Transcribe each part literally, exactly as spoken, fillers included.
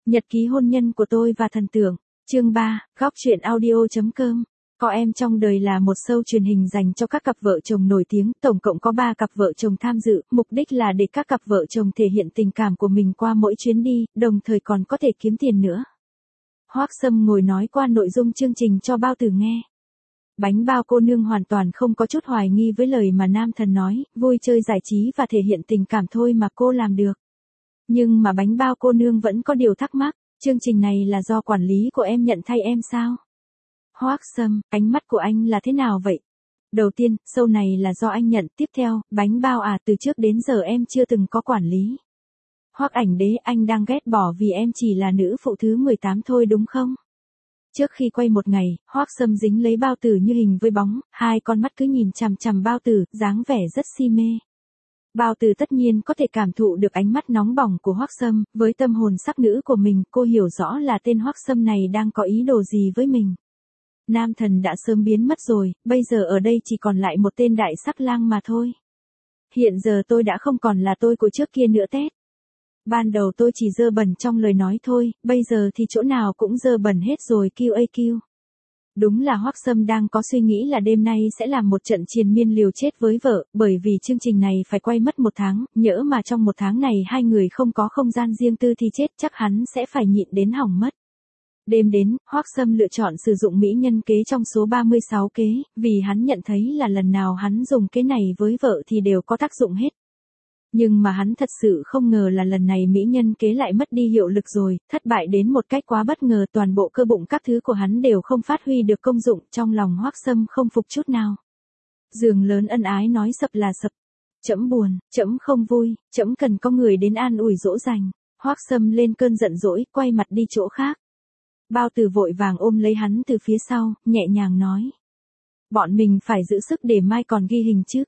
Nhật ký hôn nhân của tôi và thần tượng. Chương ba, góc truyện audio.com. Có em trong đời là một show truyền hình dành cho các cặp vợ chồng nổi tiếng, tổng cộng có ba cặp vợ chồng tham dự, mục đích là để các cặp vợ chồng thể hiện tình cảm của mình qua mỗi chuyến đi, đồng thời còn có thể kiếm tiền nữa. Hoác Sâm ngồi nói qua nội dung chương trình cho Bao Tử nghe. Bánh bao cô nương hoàn toàn không có chút hoài nghi với lời mà nam thần nói, vui chơi giải trí và thể hiện tình cảm thôi mà cô làm được. Nhưng mà bánh bao cô nương vẫn có điều thắc mắc, chương trình này là do quản lý của em nhận thay em sao? Hoác Sâm, ánh mắt của anh là thế nào vậy? Đầu tiên, show này là do anh nhận, tiếp theo, bánh bao à, từ trước đến giờ em chưa từng có quản lý. Hoác Ảnh Đế, anh đang ghét bỏ vì em chỉ là nữ phụ thứ mười tám thôi đúng không? Trước khi quay một ngày, Hoác Sâm dính lấy Bao Tử như hình với bóng, hai con mắt cứ nhìn chằm chằm Bao Tử, dáng vẻ rất si mê. Bao Tử tất nhiên có thể cảm thụ được ánh mắt nóng bỏng của Hoác Sâm, với tâm hồn sắc nữ của mình, cô hiểu rõ là tên Hoác Sâm này đang có ý đồ gì với mình. Nam thần đã sớm biến mất rồi, bây giờ ở đây chỉ còn lại một tên đại sắc lang mà thôi. Hiện giờ tôi đã không còn là tôi của trước kia nữa Tết. Ban đầu tôi chỉ dơ bẩn trong lời nói thôi, bây giờ thì chỗ nào cũng dơ bẩn hết rồi quy a quy. Đúng là Hoác Sâm đang có suy nghĩ là đêm nay sẽ làm một trận triền miên liều chết với vợ, bởi vì chương trình này phải quay mất một tháng, nhỡ mà trong một tháng này hai người không có không gian riêng tư thì chết chắc hắn sẽ phải nhịn đến hỏng mất. Đêm đến, Hoác Sâm lựa chọn sử dụng mỹ nhân kế trong số ba mươi sáu kế, vì hắn nhận thấy là lần nào hắn dùng kế này với vợ thì đều có tác dụng hết. Nhưng mà hắn thật sự không ngờ là lần này mỹ nhân kế lại mất đi hiệu lực rồi, thất bại đến một cách quá bất ngờ, toàn bộ cơ bụng các thứ của hắn đều không phát huy được công dụng, trong lòng Hoác Sâm không phục chút nào. Giường lớn ân ái nói sập là sập. Trẫm buồn, trẫm không vui, trẫm cần có người đến an ủi dỗ dành. Hoác Sâm lên cơn giận dỗi, quay mặt đi chỗ khác. Bao Tử vội vàng ôm lấy hắn từ phía sau, nhẹ nhàng nói. Bọn mình phải giữ sức để mai còn ghi hình chứ.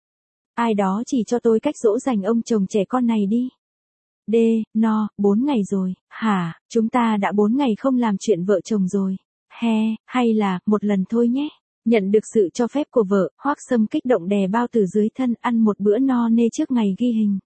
Ai đó chỉ cho tôi cách dỗ dành ông chồng trẻ con này đi. D, no, bốn ngày rồi, hả, chúng ta đã bốn ngày không làm chuyện vợ chồng rồi. He, hay là, một lần thôi nhé. Nhận được sự cho phép của vợ, Hoác Sâm kích động đè Bao Tử dưới thân ăn một bữa no nê trước ngày ghi hình.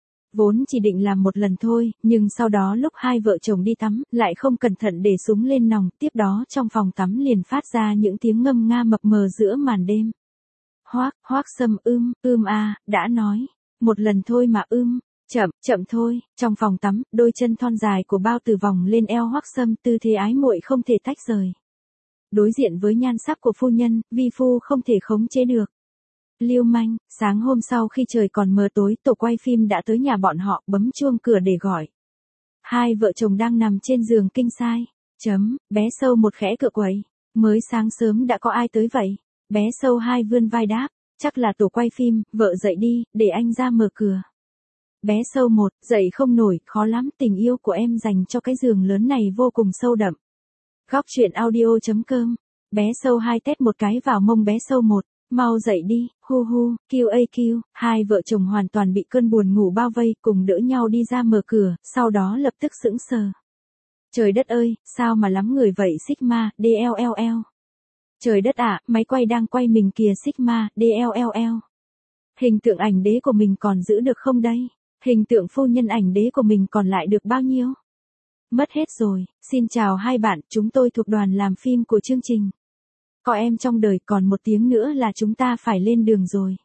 Vốn chỉ định làm một lần thôi, nhưng sau đó lúc hai vợ chồng đi tắm, lại không cẩn thận để súng lên nòng, tiếp đó trong phòng tắm liền phát ra những tiếng ngâm nga mập mờ giữa màn đêm. Hoác, Hoác Sâm ưm, ưm a, đã nói, một lần thôi mà ưm, chậm, chậm thôi, trong phòng tắm, đôi chân thon dài của Bao Tử vòng lên eo Hoác Sâm, tư thế ái muội không thể tách rời. Đối diện với nhan sắc của phu nhân, vi phu không thể khống chế được. Lưu manh, sáng hôm sau khi trời còn mờ tối, tổ quay phim đã tới nhà bọn họ, bấm chuông cửa để gọi. Hai vợ chồng đang nằm trên giường kinh sai. Chấm, bé Sâu một khẽ cựa quậy. Mới sáng sớm đã có ai tới vậy? Bé Sâu hai vươn vai đáp, chắc là tổ quay phim, vợ dậy đi, để anh ra mở cửa. Bé Sâu một, dậy không nổi, khó lắm, tình yêu của em dành cho cái giường lớn này vô cùng sâu đậm. Góc truyện audio.com. Bé Sâu hai tét một cái vào mông bé Sâu một. Mau dậy đi, hu hu, quy a quy, hai vợ chồng hoàn toàn bị cơn buồn ngủ bao vây, cùng đỡ nhau đi ra mở cửa, sau đó lập tức sững sờ. Trời đất ơi, sao mà lắm người vậy Sigma, đê lờ lờ lờ. Trời đất ạ, à, máy quay đang quay mình kìa Sigma, đê lờ lờ lờ. Hình tượng ảnh đế của mình còn giữ được không đây? Hình tượng phu nhân ảnh đế của mình còn lại được bao nhiêu? Mất hết rồi, xin chào hai bạn, chúng tôi thuộc đoàn làm phim của chương trình. Có em trong đời, còn một tiếng nữa là chúng ta phải lên đường rồi.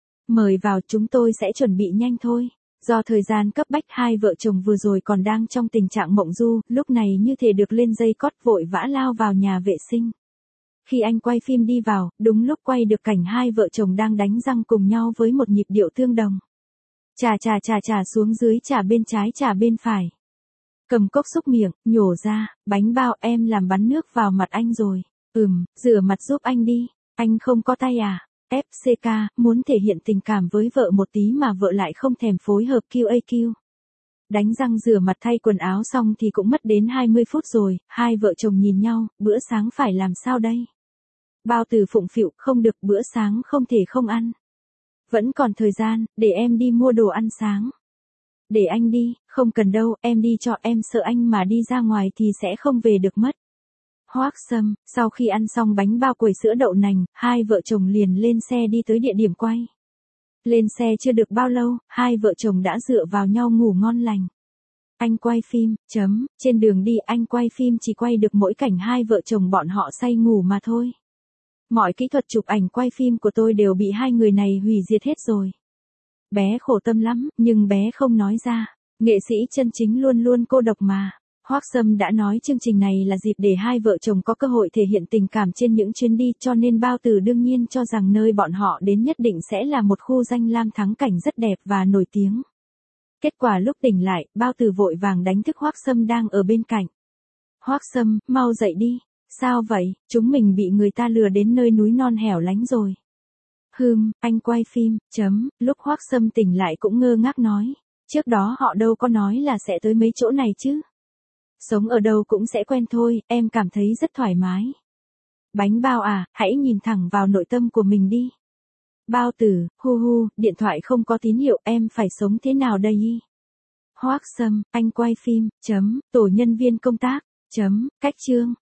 Mời vào, chúng tôi sẽ chuẩn bị nhanh thôi. Do thời gian cấp bách, hai vợ chồng vừa rồi còn đang trong tình trạng mộng du, lúc này như thể được lên dây cót, vội vã lao vào nhà vệ sinh. Khi anh quay phim đi vào, đúng lúc quay được cảnh hai vợ chồng đang đánh răng cùng nhau với một nhịp điệu tương đồng. Chà chà chà chà xuống dưới, chà bên trái chà bên phải. Cầm cốc xúc miệng, nhổ ra, bánh bao, em làm bắn nước vào mặt anh rồi. Ừm, rửa mặt giúp anh đi, anh không có tay à? ép xê ca, muốn thể hiện tình cảm với vợ một tí mà vợ lại không thèm phối hợp quy a quy. Đánh răng rửa mặt thay quần áo xong thì cũng mất đến hai mươi phút rồi, hai vợ chồng nhìn nhau, bữa sáng phải làm sao đây? Bao Tử phụng phịu, không được, bữa sáng không thể không ăn. Vẫn còn thời gian, để em đi mua đồ ăn sáng. Để anh đi, không cần đâu, em đi cho, em sợ anh mà đi ra ngoài thì sẽ không về được mất. Hoác Sâm, sau khi ăn xong bánh bao quẩy sữa đậu nành, hai vợ chồng liền lên xe đi tới địa điểm quay. Lên xe chưa được bao lâu, hai vợ chồng đã dựa vào nhau ngủ ngon lành. Anh quay phim, chấm, trên đường đi anh quay phim chỉ quay được mỗi cảnh hai vợ chồng bọn họ say ngủ mà thôi. Mọi kỹ thuật chụp ảnh quay phim của tôi đều bị hai người này hủy diệt hết rồi. Bé khổ tâm lắm, nhưng bé không nói ra. Nghệ sĩ chân chính luôn luôn cô độc mà. Hoác Sâm đã nói chương trình này là dịp để hai vợ chồng có cơ hội thể hiện tình cảm trên những chuyến đi, cho nên Bao Tử đương nhiên cho rằng nơi bọn họ đến nhất định sẽ là một khu danh lam thắng cảnh rất đẹp và nổi tiếng. Kết quả lúc tỉnh lại, Bao Tử vội vàng đánh thức Hoác Sâm đang ở bên cạnh. Hoác Sâm, mau dậy đi. Sao vậy, chúng mình bị người ta lừa đến nơi núi non hẻo lánh rồi. Hừm, anh quay phim, chấm, lúc Hoác Sâm tỉnh lại cũng ngơ ngác nói. Trước đó họ đâu có nói là sẽ tới mấy chỗ này chứ. Sống ở đâu cũng sẽ quen thôi, em cảm thấy rất thoải mái. Bánh bao à, hãy nhìn thẳng vào nội tâm của mình đi. Bao Tử, hu hu, điện thoại không có tín hiệu, em phải sống thế nào đây? Hoác Sâm, anh quay phim, chấm, tổ nhân viên công tác, chấm, cách chương.